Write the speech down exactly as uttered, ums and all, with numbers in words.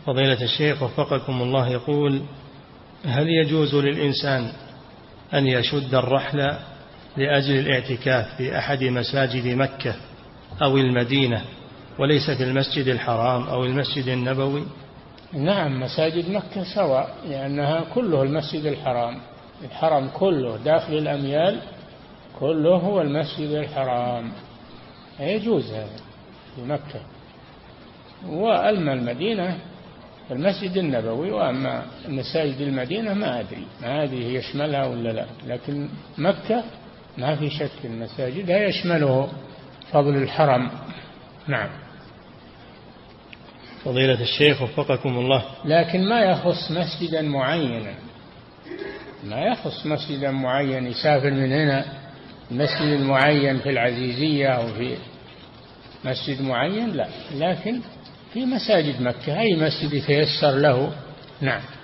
فضيلة الشيخ وفقكم الله، يقول: هل يجوز للإنسان أن يشد الرحل لأجل الاعتكاف في أحد مساجد مكة أو المدينة وليس في المسجد الحرام أو المسجد النبوي؟ نعم، مساجد مكة سواء، لأنها كله المسجد الحرام، الحرم كله داخل الأميال كله هو المسجد الحرام، يجوز هذا في مكة. وأما المدينة المسجد النبوي، وأما مساجد المدينة ما أدري ما أدري يشملها ولا لا، لكن مكة ما في شك المساجد يشمله فضل الحرم. نعم. فضيلة الشيخ وفقكم الله، لكن ما يخص مسجدا معينا، ما يخص مسجدا معين يسافر من هنا المسجد المعين في العزيزية أو في مسجد معين، لا، لكن في مساجد مكة أي مسجد يتيسر له. نعم.